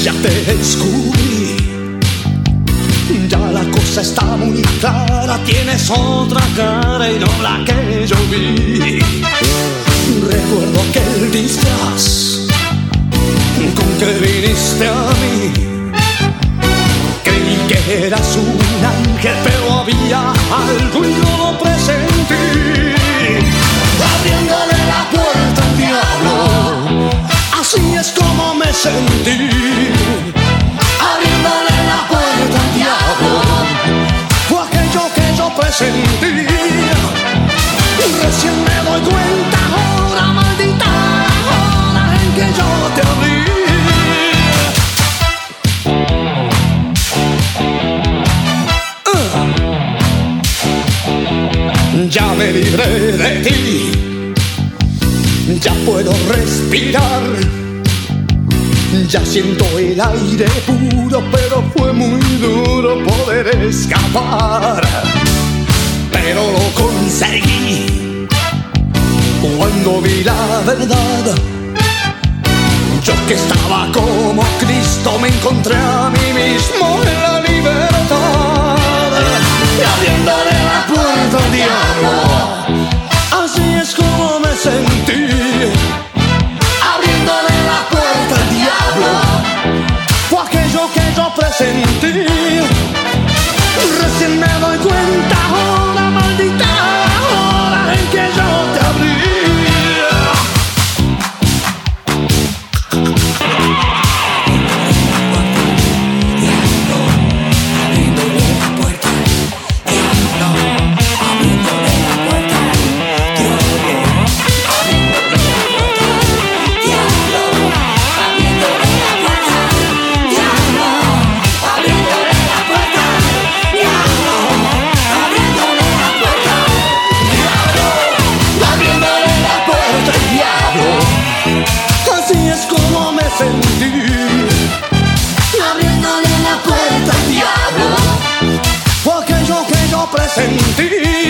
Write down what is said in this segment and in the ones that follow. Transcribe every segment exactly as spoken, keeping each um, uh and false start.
Ya te descubrí, ya la cosa está muy clara. Tienes otra cara y no la que yo vi. Recuerdo aquel disfraz con que viniste a mí. Creí que eras un ángel, pero había algo y yo lo presentí. Abriéndole la puerta al diablo, así es como me sentí. Abriéndole la puerta al diablo, fue aquello que yo presentí. Recién me doy cuenta ahora, maldita hora en que yo te abrí. uh. Ya me libré de ti, ya puedo respirar. Ya siento el aire puro, pero fue muy duro poder escapar. Pero lo conseguí cuando vi la verdad. Yo que estaba como Cristo me encontré a mí mismo en la libertad. Y abriéndole la puerta al diablo, así es como me sentí. Abriéndole la puerta al diablo, fue aquello que yo presentí. Recién me doy cuenta ahora, maldita hora en que yo te abrí. Presentí.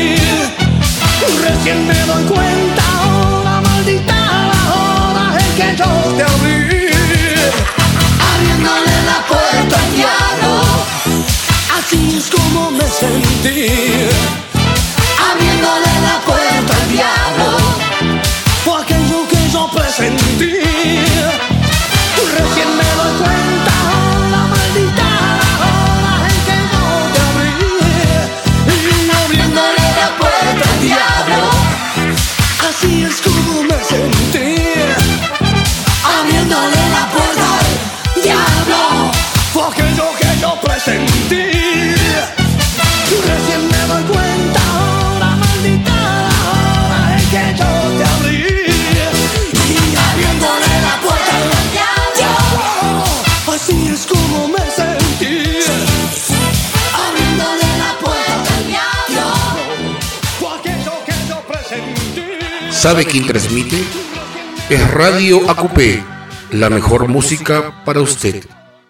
Recién me doy cuenta ahora, maldita la hora en que yo te abrí. Abriéndole la puerta al diablo, así es como me sentí. Abriéndole la puerta al diablo, fue aquello que yo presentí. Recién me doy cuenta ahora, maldita la hora en que yo te abrí. Abriéndole la puerta al diablo, así es como me sentí. Abriéndole la puerta al diablo, fue aquello que yo presentí. Recién me doy cuenta ahora, maldita la hora en que yo te abrí. Y abriéndole la puerta al diablo, así es como me sentí. Abriéndole la puerta al diablo, fue aquello que yo presentí. ¿Sabe quién transmite? Es Radio A Q P, la mejor música para usted.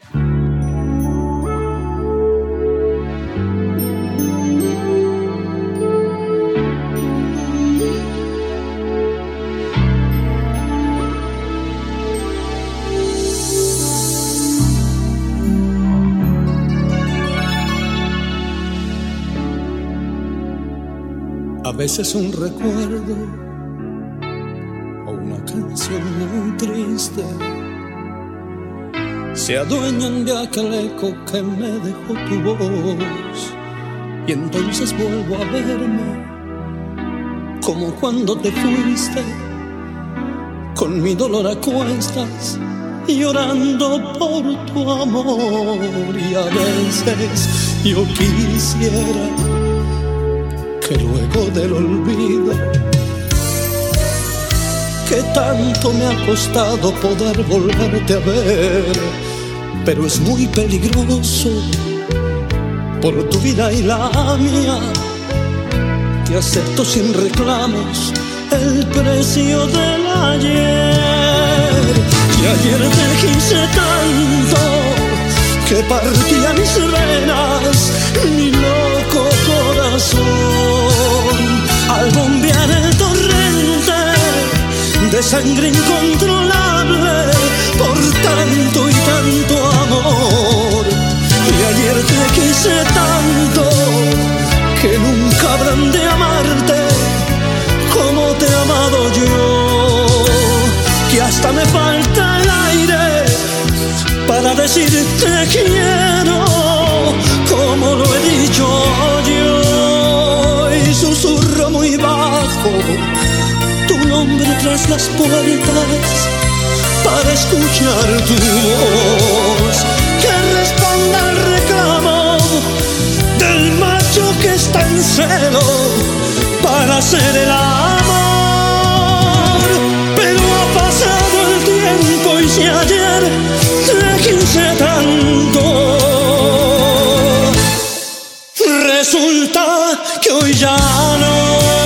A veces un recuerdo o una canción muy triste se adueñan de aquel eco que me dejó tu voz, y entonces vuelvo a verme como cuando te fuiste, con mi dolor a cuestas, llorando por tu amor. Y a veces yo quisiera que luego del olvido, que tanto me ha costado poder volverte a ver, pero es muy peligroso por tu vida y la mía, que acepto sin reclamos el precio del ayer. Y ayer te quise tanto que partía mis venas, mi loco corazón, al bombear el torrente de sangre incontrolable por tanto y tanto amor. amor. Y ayer te quise tanto que nunca habrán de amarte como te he amado yo, que hasta me falta el aire para decirte quiero, como lo he dicho yo, y susurro muy bajo tu nombre tras las puertas para escuchar tu voz que responda al reclamo del macho que está en celo para hacer el amor. Pero ha pasado el tiempo y si ayer te quise tanto, resulta que hoy ya no.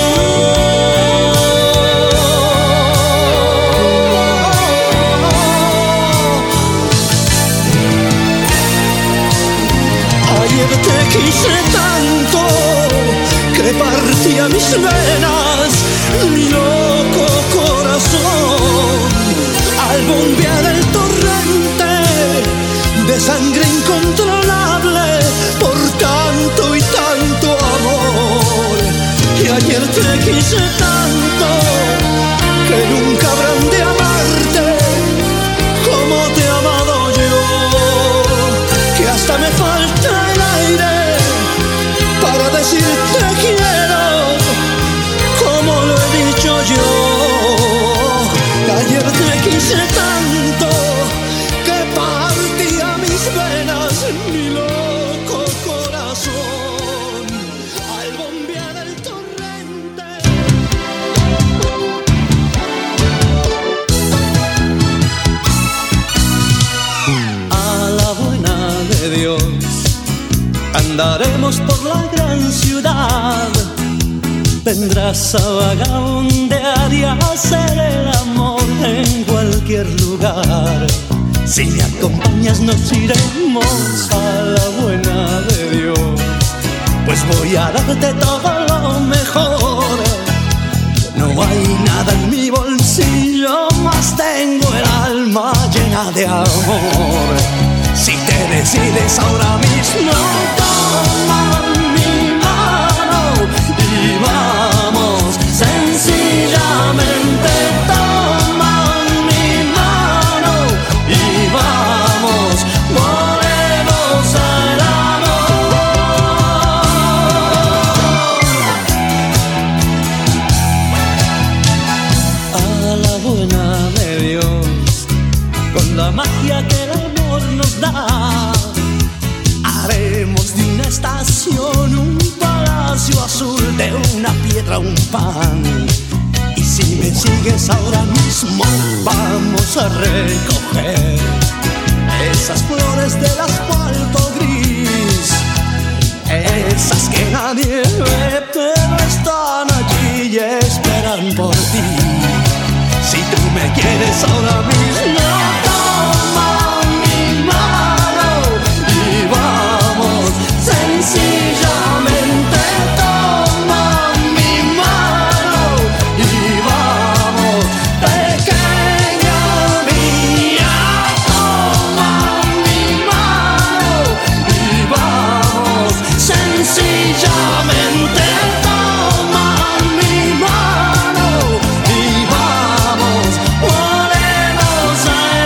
Ayer te quise tanto que partía mis venas, mi loco corazón, al bombear el torrente de sangre incontrolable por tanto y tanto amor. Y ayer te quise tanto que nunca habrán de amarte como te he amado yo, que hasta me falta el aire para decirte quiero, como lo he dicho yo. Ayer te quise tanto que partía mis venas, mi loco corazón, al bombear el torrente. A la buena de Dios andaremos por la gran ciudad, vendrás a vagabundear y a hacer el amor en cualquier lugar. Si me acompañas nos iremos a la buena de Dios, pues voy a darte todo lo mejor. No hay nada en mi bolsillo, mas tengo el alma llena de amor. Si te decides ahora mismo, toma mi mano y vamos, sencillamente toma mi mano y vamos, volvemos al amor. A la buena de Dios, con la magia que el amor nos da, haremos de una estación un palacio azul, de una piedra un pan. Y si me sigues ahora mismo, vamos a recoger esas flores del asfalto gris, esas que nadie ve, pero están allí y esperan por ti. Si tú me quieres ahora mismo, toma mi mano y vamos, sencillamente toma mi mano y vamos, pequeña mía, toma mi mano y vamos, sencillamente toma mi mano y vamos, volvemos al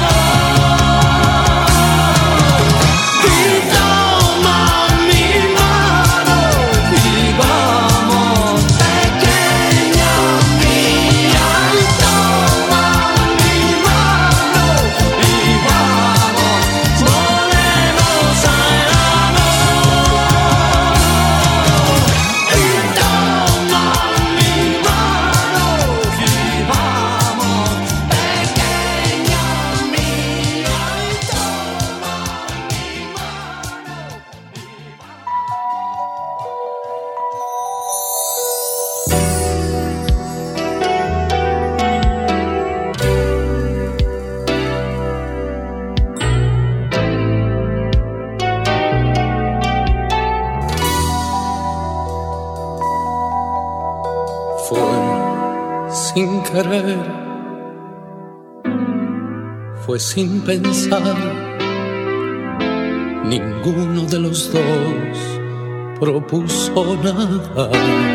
amor. Y toma mi mano y vamos, pequeña mía, y toma mi mano y vamos, volvemos al amor. Y toma mi mano y vamos, pequeña mía, y toma mi Fue sin querer, fue sin pensar, ninguno de los dos propuso nada.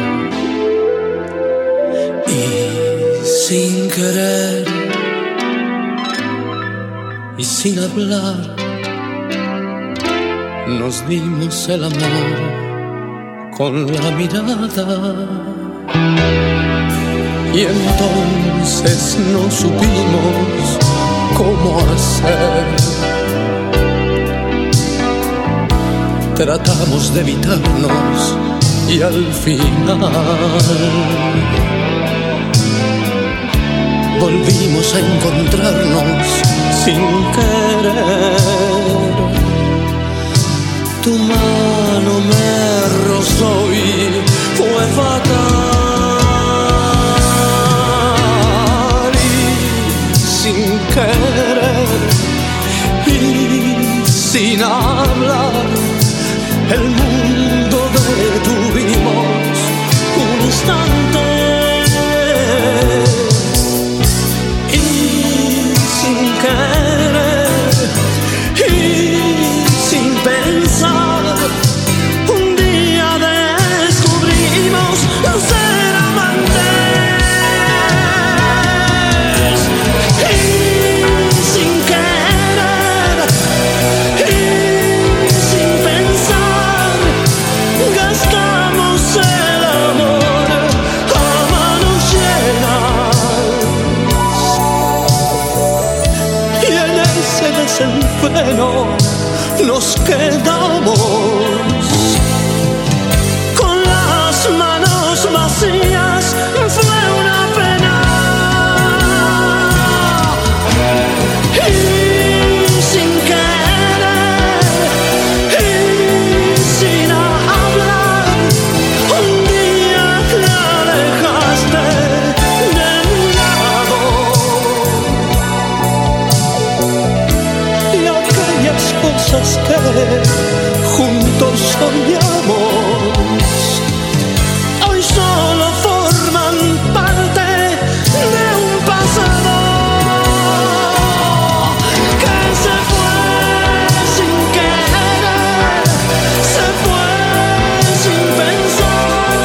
Y sin querer y sin hablar, nos dimos el amor con la mirada. Y entonces no supimos cómo hacer. Tratamos de evitarnos y al final volvimos a encontrarnos sin querer. Tu mano me rozó y fue fatal. Y sin querer y sin hablar, el mundo detuvimos un instante. Y sin querer y sin pensar, un día descubrimos ser amantes. Y sin querer y sin pensar, gastamos el amor a manos llenas. Y en ese desenfreno nos quedamos con las manos vacías. Fue una pena. Y sin querer y sin hablar, un día te alejaste de mi lado. Y aquellas cosas que juntos soñamos hoy solo forman parte de un pasado que se fue sin querer, se fue sin pensar.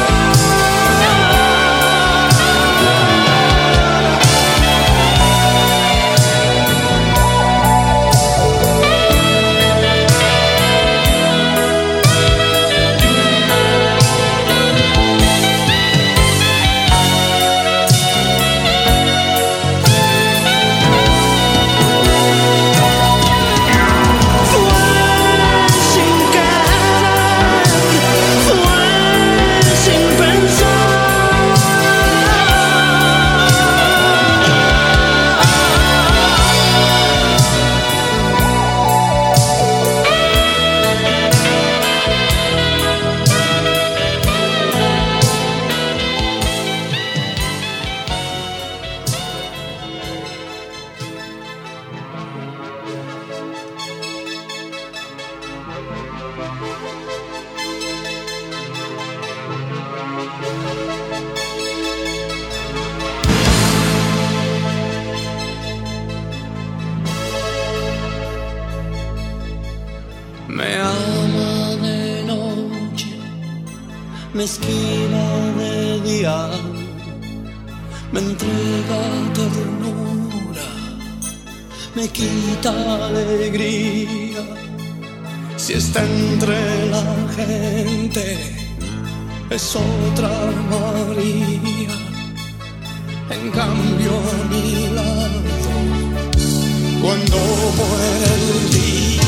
Me ama de noche, me esquiva de día, me entrega ternura, me quita alegría. Si está entre la gente, es otra María. En cambio a mi lado, cuando muere el día,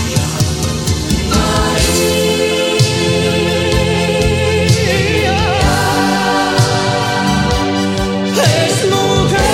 es mujer.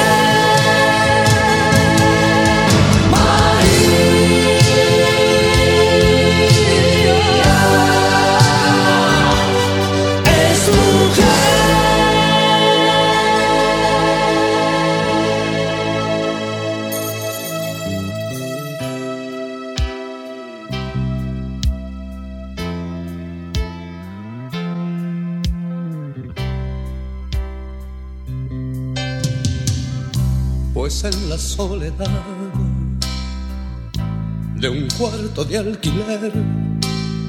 Pues en la soledad de un cuarto de alquiler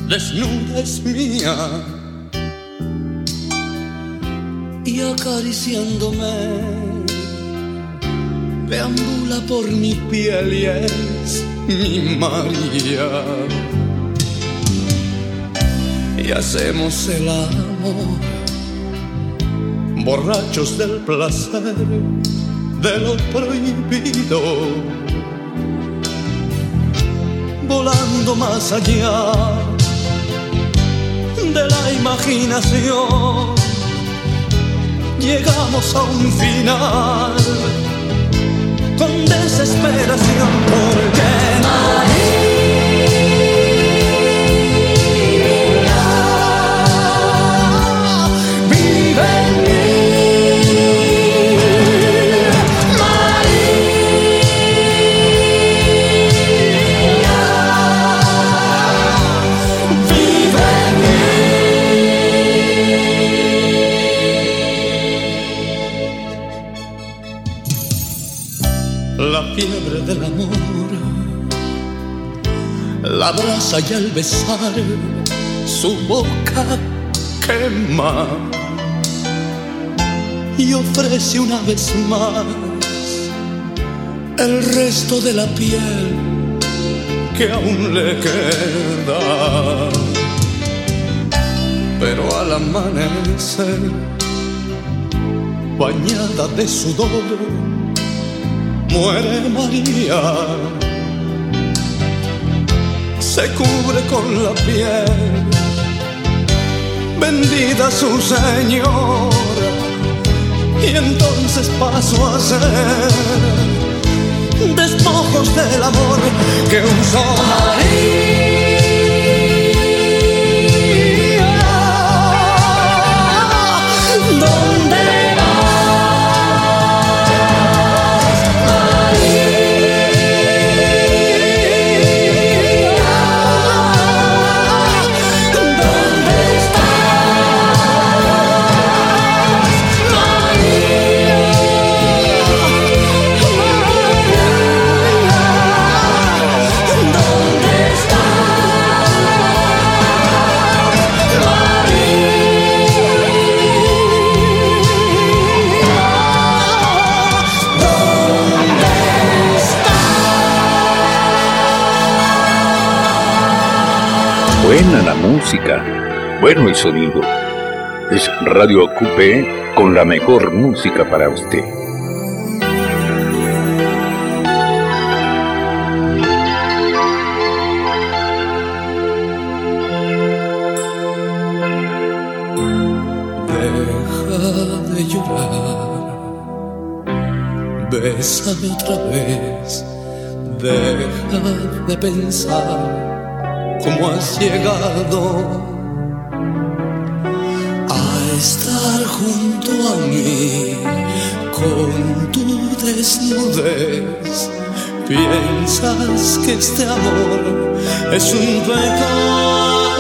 desnuda es mía y acariciándome deambula por mi piel y es mi María. Y hacemos el amor, borrachos del placer de lo prohibido, volando más allá de la imaginación. Llegamos a un final con desesperación, porque María vive en mí. María vive en mí. La fiebre del amor la abraza y al besar su boca quema y ofrece una vez más el resto de la piel que aún le queda. Pero al amanecer, bañada de sudor, muere María. Se cubre con la piel, vendida a su Señor, y entonces paso a ser despojos del amor que usó María. ¿Dónde Buena la música, bueno el sonido. Es Radio A Q P con la mejor música para usted. Deja de llorar, bésame otra vez, deja de pensar cómo has llegado a estar junto a mí con tu desnudez. Piensas que este amor es un pecado.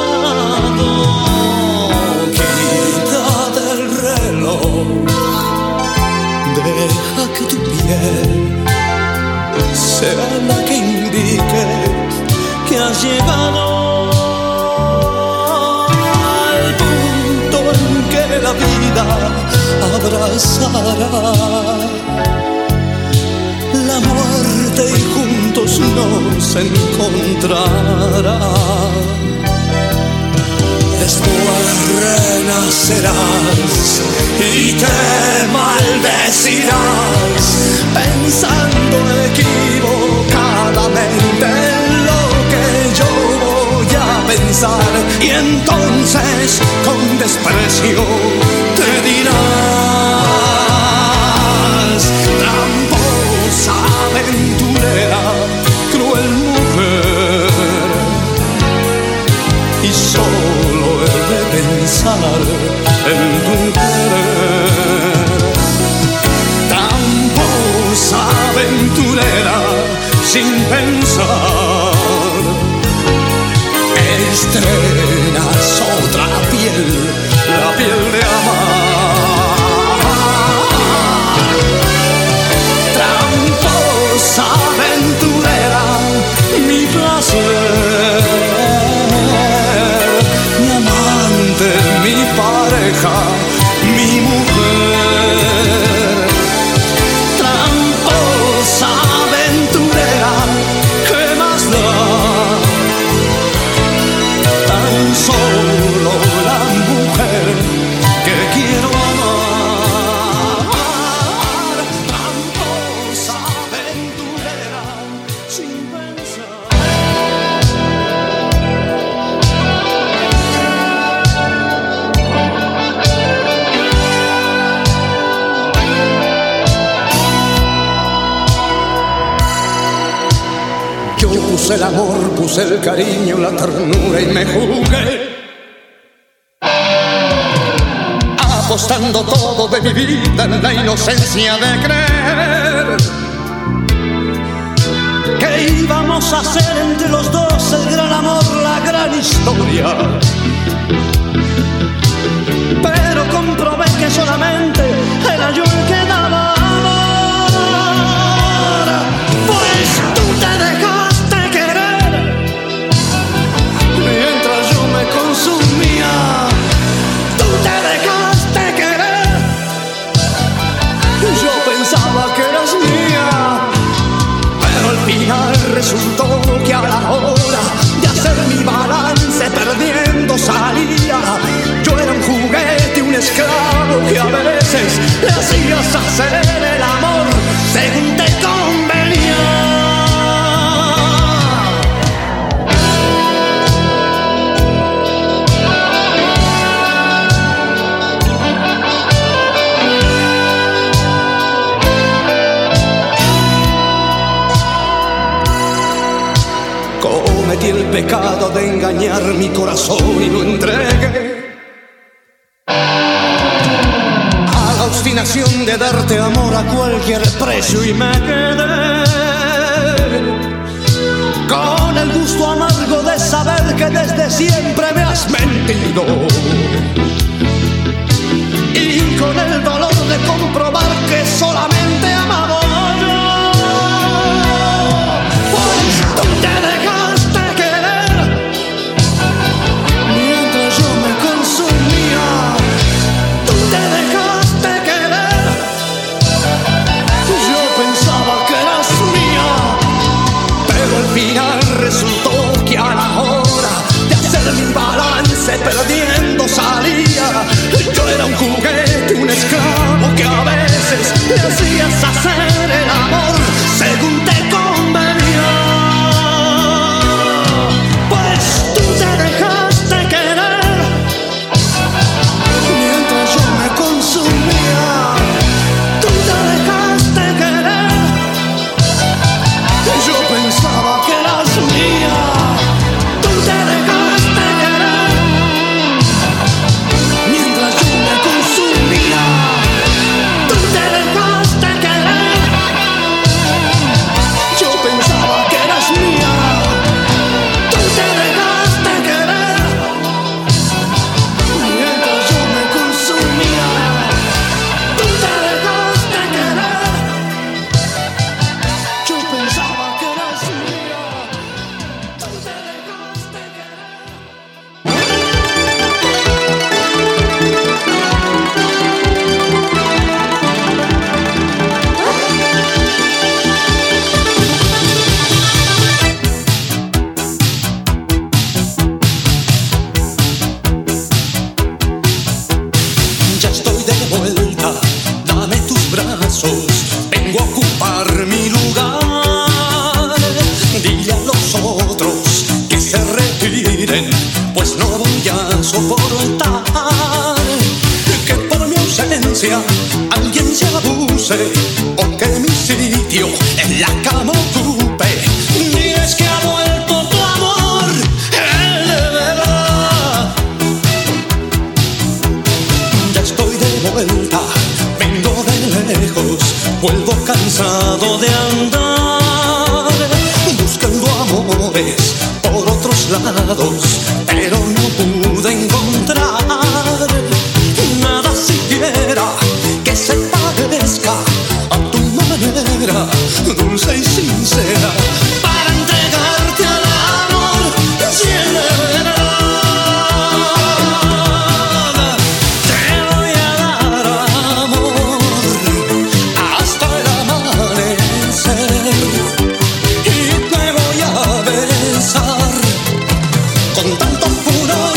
Quítate el reloj, deja que tu piel sea la que indique que has llegado al punto en que la vida abrazará la muerte y juntos nos encontrará. Después renacerás y te maldecirás pensando equivocadamente en lo que yo voy a pensar, y entonces con desprecio te dirás: tramposa, aventurera, cruel mujer, y solo he de pensar en tu querer. Tramposa, aventurera, sin pensar, estrenas otra piel, la piel de amar. Tramposa, aventurera, mi placer puse el amor, puse el cariño, la ternura y me jugué, apostando todo de mi vida en la inocencia de creer que íbamos a hacer entre los dos el gran amor, la gran historia. Pero comprobé que solamente era yo el que daba amor, pues tú te dejaste querer mientras yo me consumía. Tú te dejaste querer, yo pensaba que eras mía, pero al final resultó que a la hora de hacer mi balance perdiendo salía. Yo era un juguete, un esclavo que a veces le hacías hacer el amor según te convenía. Cometí el pecado de engañar mi corazón y lo entregué a la obstinación de darte amor a cualquier precio, y me quedé con el gusto amargo de saber que desde siempre me has mentido, y con el dolor de comprobar que solamente amaba yo. Pues tú te dejaste querer mientras yo me consumía. Tú te dejaste querer, yo pensaba que eras mía, pero al final resultó que a la hora de hacer mi balance perdiendo salía. Yo era un juguete, un esclavo que a veces le hacías hacer el amor según te convenía. Pues tú te dejaste querer mientras yo me consumía. Tú te dejaste querer, yo pensaba que eras mía. Tú te dejaste querer mientras yo me consumía. Tú te dejaste querer, yo pensaba que eras mía. Tú te dejaste querer mientras yo me consumía. Tú te dejaste querer, yo pensaba que eras mía. Tú te dejaste querer. Ya estoy de vuelta, dame tus brazos, vengo a ocupar mi lugar. Dile a los otros que se retiren, pues no voy a soportar que por mi ausencia alguien se abuse o que mi sitio en la cama ocupe. Y es que ha vuelto tu amor, el de verdad. Ya estoy de vuelta, vengo de lejos, vuelvo cansado de andar, buscando amores por otros lados, pero no pude encontrar nada siquiera que se parezca a tu manera dulce y sincera para entregarte al amor, si es de verdad. Te voy a dar amor hasta el amanecer y te voy a besar con tanto furor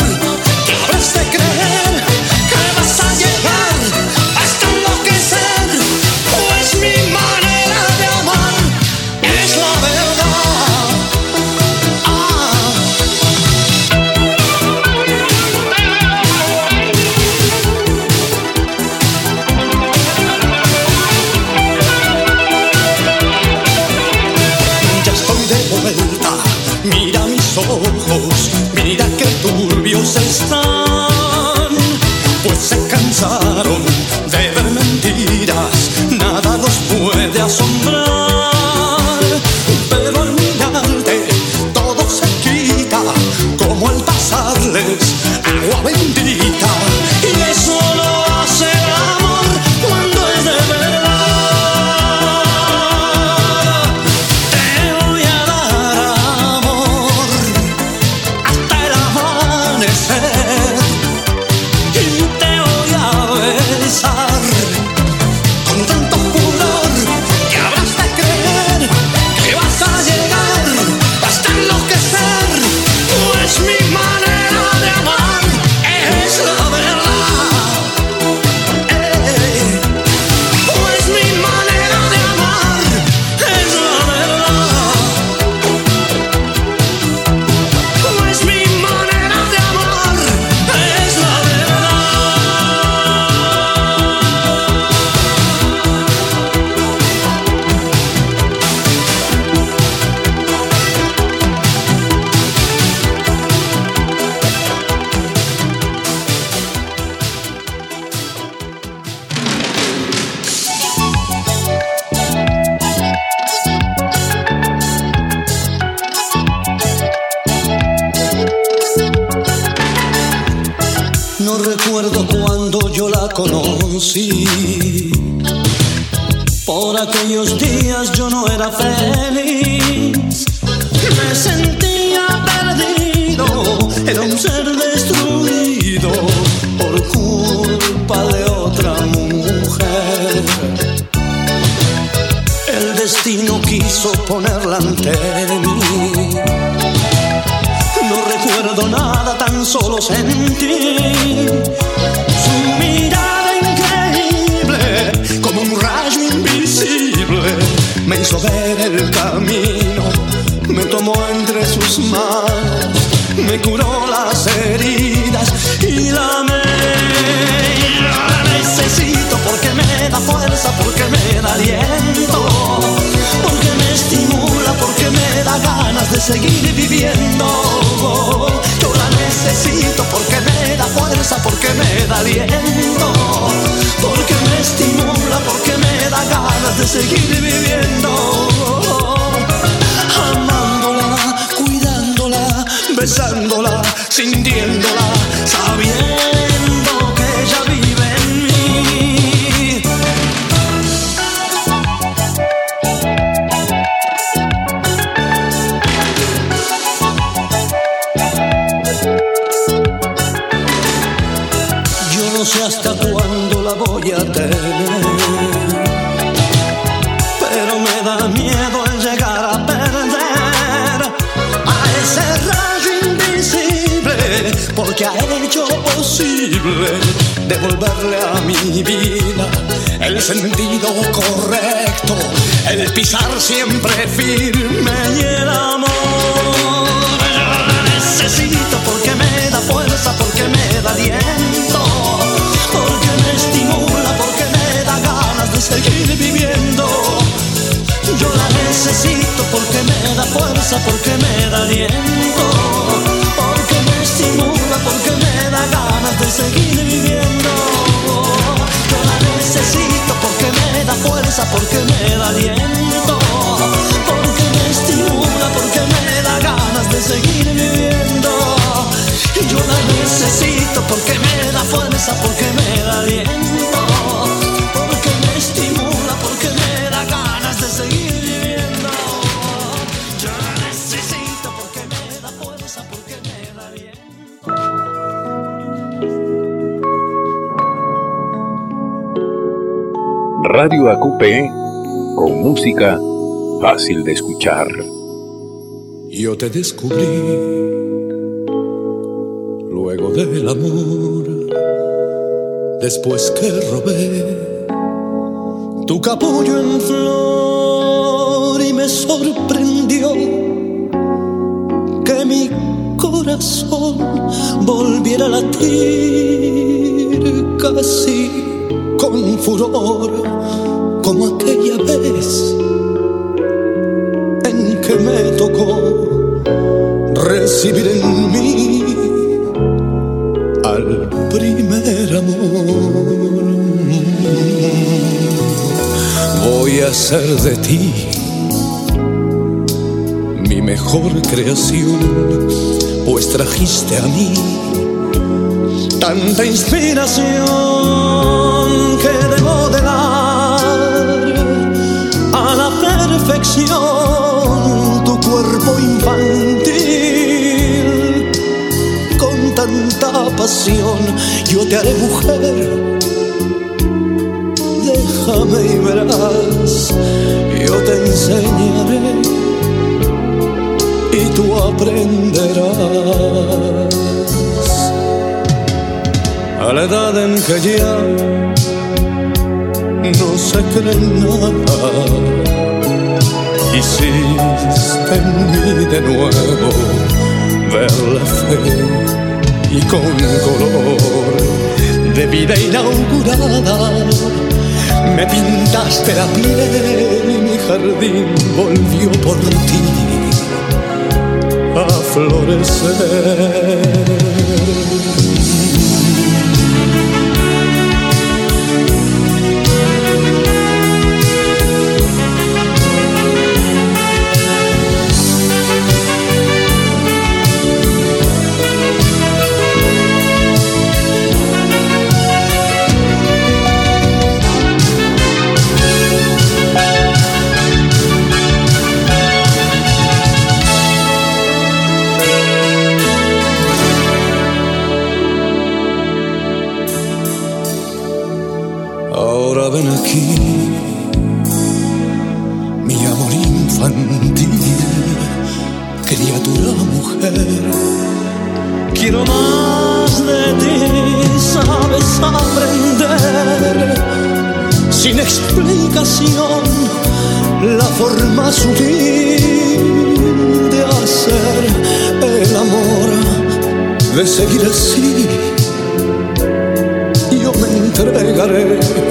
qué turbios están, pues se cansaron de ver mentiras, nada los puede asombrar. Pero al mirarte todo se quita, como al pasarles agua bendita, y eso lo hace el amor cuando es de verdad. Te voy a dar amor hasta el amanecer, y te voy a besar con tanto furor que habrás de creer que vas a llegar hasta enloquecer. Pues mi manera de amar es la verdad. Ey, pues mi manera de amar es la verdad. Pues mi manera de amar es la No recuerdo cuando yo la conocí. Por aquellos días yo no era feliz. Me sentía perdido, era un ser destruido por culpa de otra mujer. El destino quiso ponerla ante mí. No recuerdo nada, tan solo sentí su mirada increíble, como un rayo invisible. Me hizo ver el camino, me tomó entre sus manos, me curó las heridas y la amé. La necesito porque me da fuerza, porque me da aliento, porque me estimula, porque me da ganas de seguir viviendo. Yo la necesito porque me da fuerza, porque me da aliento, porque me estimula, porque me da ganas de seguir viviendo. Amándola, cuidándola, besándola, sintiéndola, sabiendo que ella vive en mí. Yo no sé hasta cuándo la voy a tener, pero me da miedo el llegar a perder a ese rayo invisible, porque ha hecho posible devolverle a mi vida el sentido correcto, el pisar siempre firme y el amor. Yo la necesito porque me da fuerza, porque me da aliento, porque me estimula, porque me da ganas de seguir viviendo. Yo la necesito porque me da fuerza, porque me da aliento, porque me estimula, porque me da ganas de seguir viviendo. Yo la necesito porque me da fuerza, porque me da aliento, porque me estimula, porque me da ganas de seguir viviendo. Yo la necesito porque me da fuerza, porque me da aliento, porque me estimula, porque me da ganas de seguir viviendo. Yo la necesito porque me da fuerza, porque me da aliento. Radio A Q P, con música fácil de escuchar. Yo te descubrí luego del amor, después que robé tu capullo en flor, y me sorprendió que mi corazón volviera a latir casi con furor, como aquella vez en que me tocó recibir en mí primer amor. Voy a hacer de ti mi mejor creación, pues trajiste a mí tanta inspiración que de modelar a la perfección tu cuerpo infantil. Con tanta pasión yo te haré mujer, déjame y verás, yo te enseñaré y tú aprenderás. A la edad en que ya no se cree nada, hiciste en mí de nuevo ver la fe y con color de vida inaugurada me pintaste la piel y mi jardín volvió por ti a florecer. Ahora ven aquí, mi amor infantil, criatura mujer. Quiero más de ti, sabes aprender, sin explicación, la forma sutil de hacer el amor, de seguir así. Yo me entregaré,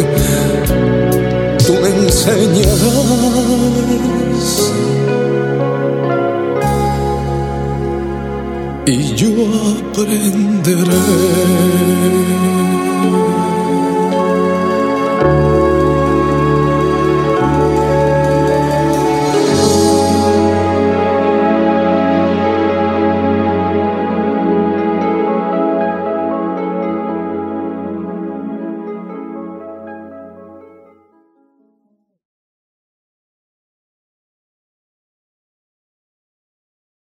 tú me enseñarás y yo aprenderé.